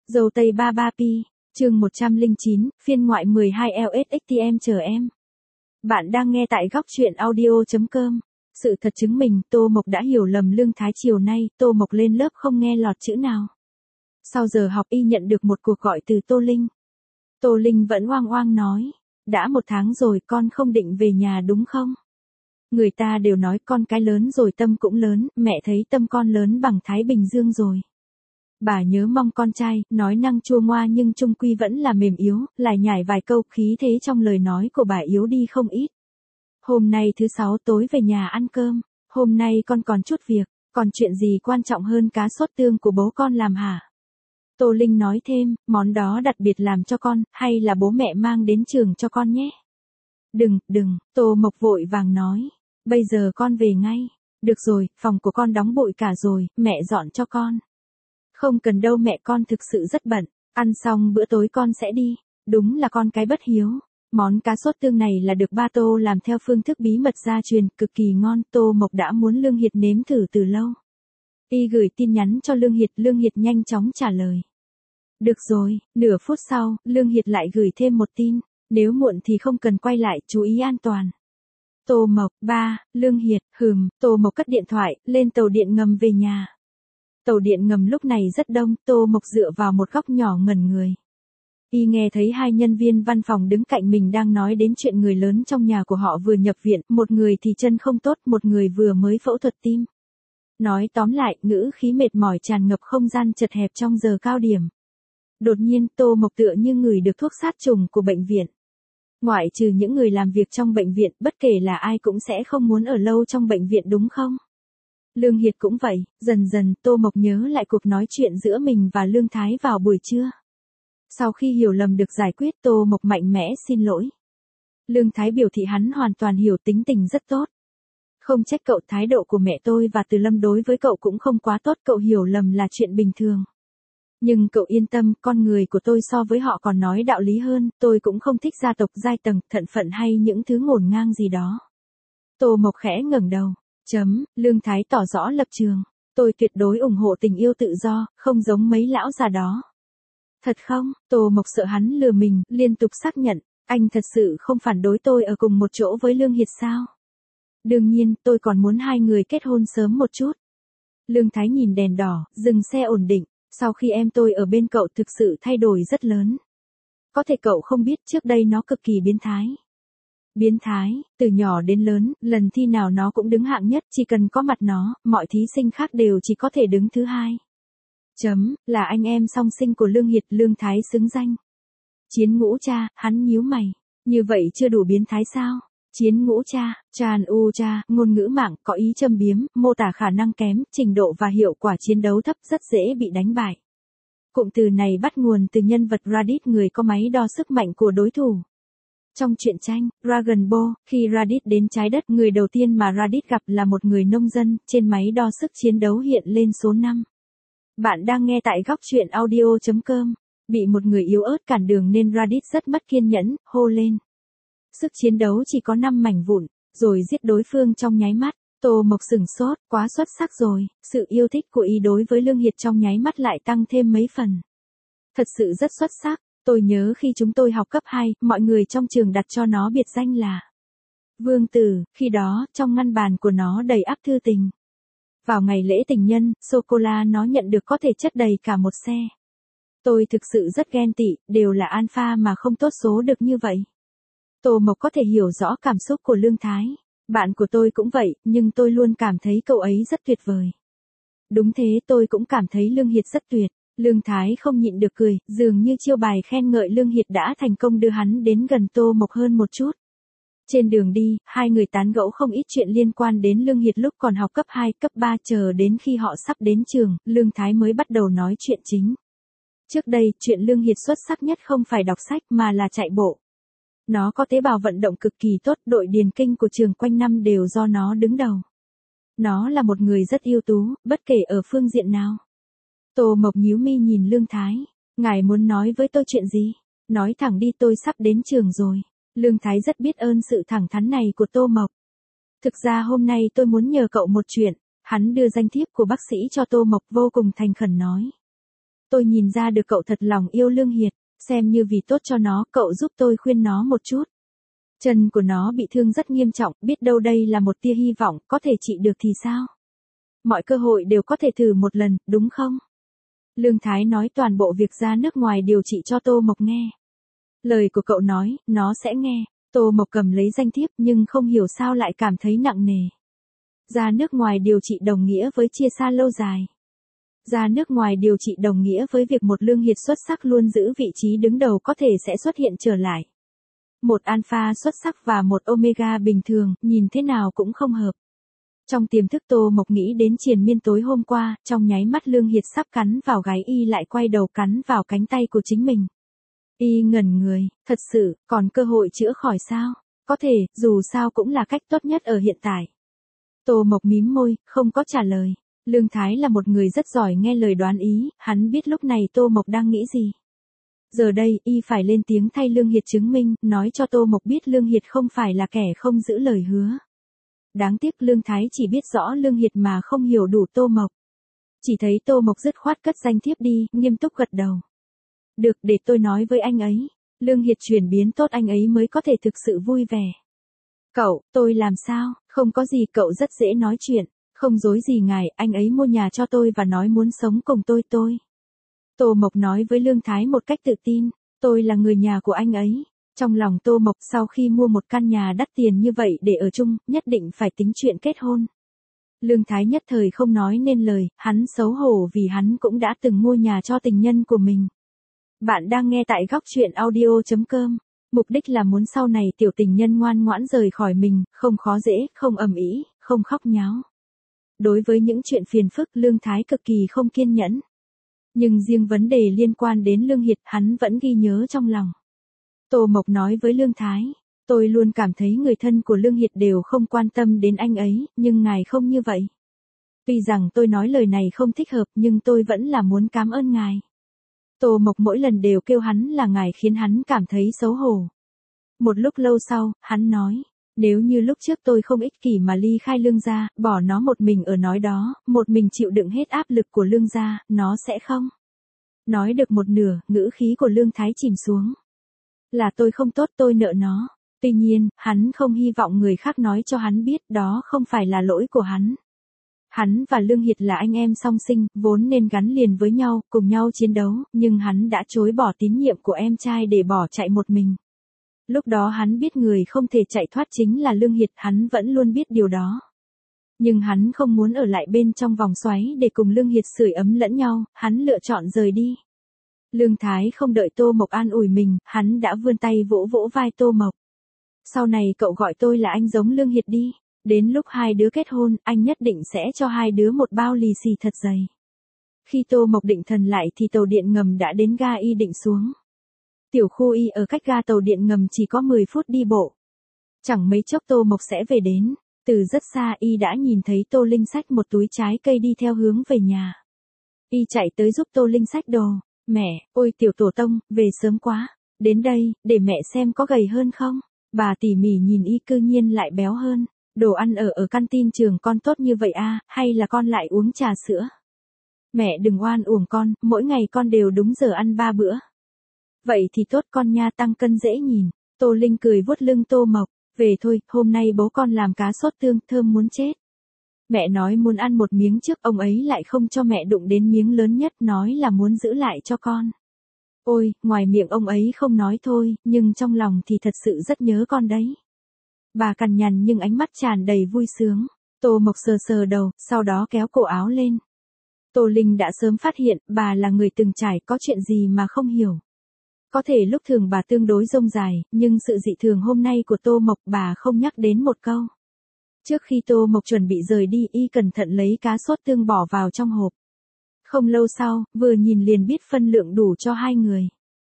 Dâu tây 33P, chương 109, phiên ngoại 12 LSXTM chờ em. Bạn đang nghe tại góc truyện audio.com. Sự thật chứng minh Tô Mộc đã hiểu lầm Lương Thái chiều nay, Tô Mộc lên lớp không nghe lọt chữ nào. Sau giờ học y nhận được một cuộc gọi từ Tô Linh. Tô Linh vẫn oang oang nói, đã 1 tháng rồi con không định về nhà đúng không? Người ta đều nói con cái lớn rồi tâm cũng lớn, mẹ thấy tâm con lớn bằng Thái Bình Dương rồi. Bà nhớ mong con trai, nói năng chua ngoa nhưng chung quy vẫn là mềm yếu, lại nhải vài câu khí thế trong lời nói của bà yếu đi không ít. Hôm nay thứ 6 tối về nhà ăn cơm, hôm nay con còn chút việc, còn chuyện gì quan trọng hơn cá sốt tương của bố con làm hả? Tô Linh nói thêm, món đó đặc biệt làm cho con, hay là bố mẹ mang đến trường cho con nhé? Đừng, Tô Mộc vội vàng nói, bây giờ con về ngay. Được rồi, phòng của con đóng bụi cả rồi, mẹ dọn cho con. Không cần đâu mẹ, con thực sự rất bận, ăn xong bữa tối con sẽ đi. Đúng là con cái bất hiếu. Món cá sốt tương này là được ba Tô làm theo phương thức bí mật gia truyền, cực kỳ ngon, Tô Mộc đã muốn Lương Hiệt nếm thử từ lâu. Y gửi tin nhắn cho Lương Hiệt nhanh chóng trả lời. Được rồi, nửa phút sau, Lương Hiệt lại gửi thêm một tin, nếu muộn thì không cần quay lại, chú ý an toàn. Tô Mộc, Lương Hiệt, Tô Mộc cất điện thoại, lên tàu điện ngầm về nhà. Tàu điện ngầm lúc này rất đông, Tô Mộc dựa vào một góc nhỏ ngẩn người. Y nghe thấy 2 nhân viên văn phòng đứng cạnh mình đang nói đến chuyện người lớn trong nhà của họ vừa nhập viện, một người thì chân không tốt, một người vừa mới phẫu thuật tim. Nói tóm lại, ngữ khí mệt mỏi tràn ngập không gian chật hẹp trong giờ cao điểm. Đột nhiên, Tô Mộc tựa như ngửi được thuốc sát trùng của bệnh viện. Ngoại trừ những người làm việc trong bệnh viện, bất kể là ai cũng sẽ không muốn ở lâu trong bệnh viện đúng không? Lương Hiệt cũng vậy, dần dần Tô Mộc nhớ lại cuộc nói chuyện giữa mình và Lương Thái vào buổi trưa. Sau khi hiểu lầm được giải quyết, Tô Mộc mạnh mẽ xin lỗi. Lương Thái biểu thị hắn hoàn toàn hiểu, tính tình rất tốt. Không trách cậu, thái độ của mẹ tôi và Từ Lâm đối với cậu cũng không quá tốt, cậu hiểu lầm là chuyện bình thường. Nhưng cậu yên tâm, con người của tôi so với họ còn nói đạo lý hơn, tôi cũng không thích gia tộc giai tầng, thận phận hay những thứ ngổn ngang gì đó. Tô Mộc khẽ ngẩng đầu. Lương Thái tỏ rõ lập trường. Tôi tuyệt đối ủng hộ tình yêu tự do, không giống mấy lão già đó. Thật không? Tô Mộc sợ hắn lừa mình, liên tục xác nhận. Anh thật sự không phản đối tôi ở cùng một chỗ với Lương Hiệt sao? Đương nhiên, tôi còn muốn 2 người kết hôn sớm một chút. Lương Thái nhìn đèn đỏ, dừng xe ổn định. Sau khi em tôi ở bên cậu thực sự thay đổi rất lớn. Có thể cậu không biết trước đây nó cực kỳ biến thái. Biến thái, từ nhỏ đến lớn, lần thi nào nó cũng đứng hạng nhất, chỉ cần có mặt nó, mọi thí sinh khác đều chỉ có thể đứng thứ 2. Là anh em song sinh của Lương Hiệt, Lương Thái xứng danh. Chiến ngũ cha, hắn nhíu mày. Như vậy chưa đủ biến thái sao? Chiến ngũ cha, cha, ngôn ngữ mạng, có ý châm biếm, mô tả khả năng kém, trình độ và hiệu quả chiến đấu thấp, rất dễ bị đánh bại. Cụm từ này bắt nguồn từ nhân vật Raditz, người có máy đo sức mạnh của đối thủ. Trong truyện tranh, Dragon Ball, khi Raditz đến trái đất, người đầu tiên mà Raditz gặp là một người nông dân, trên máy đo sức chiến đấu hiện lên số 5. Bạn đang nghe tại góc truyện audio.com. Bị một người yếu ớt cản đường nên Raditz rất mất kiên nhẫn, hô lên. Sức chiến đấu chỉ có 5 mảnh vụn, rồi giết đối phương trong nháy mắt. Tô Mộc sửng sốt, quá xuất sắc rồi, sự yêu thích của y đối với Lương Hiệt trong nháy mắt lại tăng thêm mấy phần. Thật sự rất xuất sắc, tôi nhớ khi chúng tôi học cấp 2, mọi người trong trường đặt cho nó biệt danh là Vương Tử, khi đó, trong ngăn bàn của nó đầy ắp thư tình. Vào ngày lễ tình nhân, sô-cô-la nó nhận được có thể chất đầy cả một xe. Tôi thực sự rất ghen tị, đều là alpha mà không tốt số được như vậy. Tô Mộc có thể hiểu rõ cảm xúc của Lương Thái. Bạn của tôi cũng vậy, nhưng tôi luôn cảm thấy cậu ấy rất tuyệt vời. Đúng thế, tôi cũng cảm thấy Lương Hiệt rất tuyệt. Lương Thái không nhịn được cười, dường như chiêu bài khen ngợi Lương Hiệt đã thành công đưa hắn đến gần Tô Mộc hơn một chút. Trên đường đi, 2 người tán gẫu không ít chuyện liên quan đến Lương Hiệt lúc còn học cấp 2, cấp 3, chờ đến khi họ sắp đến trường, Lương Thái mới bắt đầu nói chuyện chính. Trước đây, chuyện Lương Hiệt xuất sắc nhất không phải đọc sách mà là chạy bộ. Nó có tế bào vận động cực kỳ tốt, đội điền kinh của trường quanh năm đều do nó đứng đầu. Nó là một người rất ưu tú, bất kể ở phương diện nào. Tô Mộc nhíu mi nhìn Lương Thái. Ngài muốn nói với tôi chuyện gì? Nói thẳng đi, tôi sắp đến trường rồi. Lương Thái rất biết ơn sự thẳng thắn này của Tô Mộc. Thực ra hôm nay tôi muốn nhờ cậu một chuyện. Hắn đưa danh thiếp của bác sĩ cho Tô Mộc, vô cùng thành khẩn nói. Tôi nhìn ra được cậu thật lòng yêu Lương Hiệt, xem như vì tốt cho nó, cậu giúp tôi khuyên nó một chút. Chân của nó bị thương rất nghiêm trọng, biết đâu đây là một tia hy vọng, có thể trị được thì sao? Mọi cơ hội đều có thể thử một lần, đúng không? Lương Thái nói toàn bộ việc ra nước ngoài điều trị cho Tô Mộc nghe. Lời của cậu nói, nó sẽ nghe. Tô Mộc cầm lấy danh thiếp nhưng không hiểu sao lại cảm thấy nặng nề. Ra nước ngoài điều trị đồng nghĩa với chia xa lâu dài. Ra nước ngoài điều trị đồng nghĩa với việc một Lương Hiệt xuất sắc luôn giữ vị trí đứng đầu có thể sẽ xuất hiện trở lại. Một alpha xuất sắc và một omega bình thường, nhìn thế nào cũng không hợp. Trong tiềm thức Tô Mộc nghĩ đến triền miên tối hôm qua, trong nháy mắt Lương Hiệt sắp cắn vào gáy y lại quay đầu cắn vào cánh tay của chính mình. Y ngẩn người, thật sự, còn cơ hội chữa khỏi sao? Có thể, dù sao cũng là cách tốt nhất ở hiện tại. Tô Mộc mím môi, không có trả lời. Lương Thái là một người rất giỏi nghe lời đoán ý, hắn biết lúc này Tô Mộc đang nghĩ gì. Giờ đây, y phải lên tiếng thay Lương Hiệt chứng minh, nói cho Tô Mộc biết Lương Hiệt không phải là kẻ không giữ lời hứa. Đáng tiếc Lương Thái chỉ biết rõ Lương Hiệt mà không hiểu đủ Tô Mộc. Chỉ thấy Tô Mộc dứt khoát cất danh thiếp đi, nghiêm túc gật đầu. Được, để tôi nói với anh ấy. Lương Hiệt chuyển biến tốt anh ấy mới có thể thực sự vui vẻ. Cậu, tôi làm sao? Không có gì, cậu rất dễ nói chuyện. Không dối gì ngài, anh ấy mua nhà cho tôi và nói muốn sống cùng tôi. Tô Mộc nói với Lương Thái một cách tự tin. Tôi là người nhà của anh ấy. Trong lòng Tô Mộc sau khi mua một căn nhà đắt tiền như vậy để ở chung, nhất định phải tính chuyện kết hôn. Lương Thái nhất thời không nói nên lời, hắn xấu hổ vì hắn cũng đã từng mua nhà cho tình nhân của mình. Bạn đang nghe tại góc truyện audio.com. Mục đích là muốn sau này tiểu tình nhân ngoan ngoãn rời khỏi mình, không khó dễ, không ầm ĩ, không khóc nháo. Đối với những chuyện phiền phức Lương Thái cực kỳ không kiên nhẫn. Nhưng riêng vấn đề liên quan đến Lương Hiệt hắn vẫn ghi nhớ trong lòng. Tô Mộc nói với Lương Thái, tôi luôn cảm thấy người thân của Lương Hiệt đều không quan tâm đến anh ấy, nhưng ngài không như vậy. Tuy rằng tôi nói lời này không thích hợp nhưng tôi vẫn là muốn cảm ơn ngài. Tô Mộc mỗi lần đều kêu hắn là ngài khiến hắn cảm thấy xấu hổ. Một lúc lâu sau, hắn nói, nếu như lúc trước tôi không ích kỷ mà ly khai Lương gia, bỏ nó một mình ở nói đó, một mình chịu đựng hết áp lực của Lương gia, nó sẽ không. Nói được một nửa, ngữ khí của Lương Thái chìm xuống. Là tôi không tốt, tôi nợ nó. Tuy nhiên, hắn không hy vọng người khác nói cho hắn biết đó không phải là lỗi của hắn. Hắn và Lương Hiệt là anh em song sinh, vốn nên gắn liền với nhau, cùng nhau chiến đấu, nhưng hắn đã chối bỏ tín nhiệm của em trai để bỏ chạy một mình. Lúc đó hắn biết người không thể chạy thoát chính là Lương Hiệt, hắn vẫn luôn biết điều đó. Nhưng hắn không muốn ở lại bên trong vòng xoáy để cùng Lương Hiệt sưởi ấm lẫn nhau, hắn lựa chọn rời đi. Lương Thái không đợi Tô Mộc an ủi mình, hắn đã vươn tay vỗ vỗ vai Tô Mộc. Sau này cậu gọi tôi là anh giống Lương Hiệt đi. Đến lúc hai đứa kết hôn, anh nhất định sẽ cho hai đứa một bao lì xì thật dày. Khi Tô Mộc định thần lại thì tàu điện ngầm đã đến ga Y Định xuống. Tiểu khu Y ở cách ga tàu điện ngầm chỉ có 10 phút đi bộ. Chẳng mấy chốc Tô Mộc sẽ về đến. Từ rất xa Y đã nhìn thấy Tô Linh xách một túi trái cây đi theo hướng về nhà. Y chạy tới giúp Tô Linh xách đồ. Mẹ, ôi tiểu tổ tông, về sớm quá. Đến đây, để mẹ xem có gầy hơn không. Bà tỉ mỉ nhìn Y cư nhiên lại béo hơn. Đồ ăn ở canteen trường con tốt như vậy à, hay là con lại uống trà sữa? Mẹ đừng oan uổng con, mỗi ngày con đều đúng giờ ăn 3 bữa. Vậy thì tốt con nha, tăng cân dễ nhìn. Tô Linh cười vuốt lưng Tô Mộc, về thôi, hôm nay bố con làm cá sốt tương thơm muốn chết. Mẹ nói muốn ăn một miếng trước, ông ấy lại không cho mẹ đụng đến miếng lớn nhất, nói là muốn giữ lại cho con. Ôi, ngoài miệng ông ấy không nói thôi, nhưng trong lòng thì thật sự rất nhớ con đấy. Bà cằn nhằn nhưng ánh mắt tràn đầy vui sướng. Tô Mộc sờ sờ đầu, sau đó kéo cổ áo lên. Tô Linh đã sớm phát hiện, bà là người từng trải, có chuyện gì mà không hiểu. Có thể lúc thường bà tương đối rông dài, nhưng sự dị thường hôm nay của Tô Mộc bà không nhắc đến một câu. Trước khi Tô Mộc chuẩn bị rời đi, Y cẩn thận lấy cá sốt tương bỏ vào trong hộp. Không lâu sau, vừa nhìn liền biết phân lượng đủ cho hai người.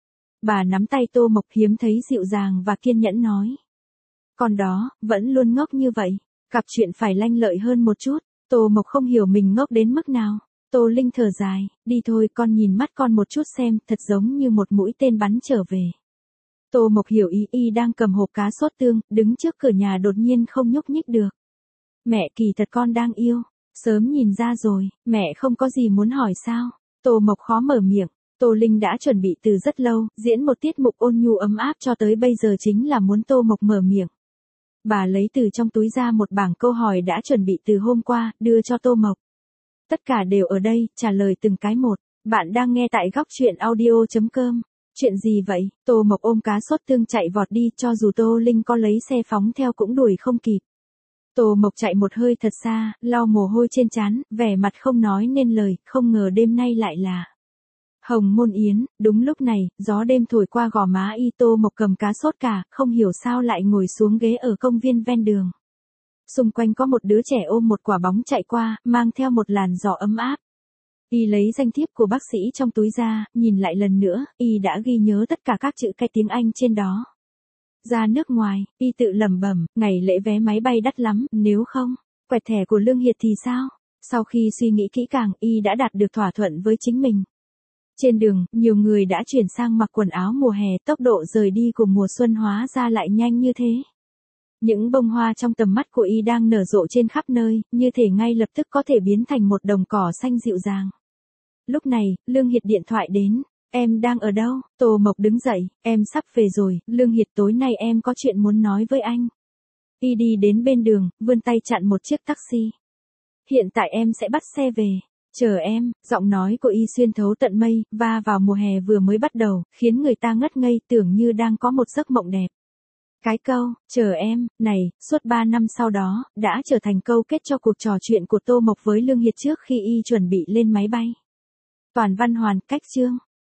Bà nắm tay Tô Mộc hiếm thấy dịu dàng và kiên nhẫn nói. Còn đó, vẫn luôn ngốc như vậy, gặp chuyện phải lanh lợi hơn một chút. Tô Mộc không hiểu mình ngốc đến mức nào. Tô Linh thở dài, đi thôi con nhìn mắt con một chút xem, thật giống như một mũi tên bắn trở về. Tô Mộc hiểu ý, Y đang cầm hộp cá sốt tương, đứng trước cửa nhà đột nhiên không nhúc nhích được. Mẹ kỳ thật con đang yêu, sớm nhìn ra rồi, mẹ không có gì muốn hỏi sao? Tô Mộc khó mở miệng, Tô Linh đã chuẩn bị từ rất lâu, diễn một tiết mục ôn nhu ấm áp cho tới bây giờ chính là muốn Tô Mộc mở miệng. Bà lấy từ trong túi ra một bảng câu hỏi đã chuẩn bị từ hôm qua, đưa cho Tô Mộc. Tất cả đều ở đây, trả lời từng cái một. Bạn đang nghe tại góc chuyện audio.com. Chuyện gì vậy? Tô Mộc ôm cá sốt tương chạy vọt đi, cho dù Tô Linh có lấy xe phóng theo cũng đuổi không kịp. Tô Mộc chạy một hơi thật xa, lau mồ hôi trên trán, vẻ mặt không nói nên lời, không ngờ đêm nay lại là Hồng Môn Yến. Đúng lúc này, gió đêm thổi qua gò má y. Tô Mộc cầm cá sốt cả, không hiểu sao lại ngồi xuống ghế ở công viên ven đường. Xung quanh có một đứa trẻ ôm một quả bóng chạy qua, mang theo một làn gió ấm áp. Y lấy danh thiếp của bác sĩ trong túi ra, nhìn lại lần nữa, y đã ghi nhớ tất cả các chữ cái tiếng Anh trên đó. Ra nước ngoài, y tự lẩm bẩm, ngày lễ vé máy bay đắt lắm, nếu không, quẹt thẻ của Lương Hiệt thì sao? Sau khi suy nghĩ kỹ càng, y đã đạt được thỏa thuận với chính mình. Trên đường, nhiều người đã chuyển sang mặc quần áo mùa hè, tốc độ rời đi của mùa xuân hóa ra lại nhanh như thế. Những bông hoa trong tầm mắt của y đang nở rộ trên khắp nơi, như thể ngay lập tức có thể biến thành một đồng cỏ xanh dịu dàng. Lúc này, Lương Hiệt điện thoại đến. Em đang ở đâu? Tô Mộc đứng dậy, em sắp về rồi, Lương Hiệt tối nay em có chuyện muốn nói với anh. Y đi đến bên đường, vươn tay chặn một chiếc taxi. Hiện tại em sẽ bắt xe về. Chờ em, giọng nói của y xuyên thấu tận mây, và vào mùa hè vừa mới bắt đầu, khiến người ta ngất ngây tưởng như đang có một giấc mộng đẹp. Cái câu, chờ em, này, suốt 3 năm sau đó, đã trở thành câu kết cho cuộc trò chuyện của Tô Mộc với Lương Hiệt trước khi y chuẩn bị lên máy bay. Toàn văn hoàn, cách chương.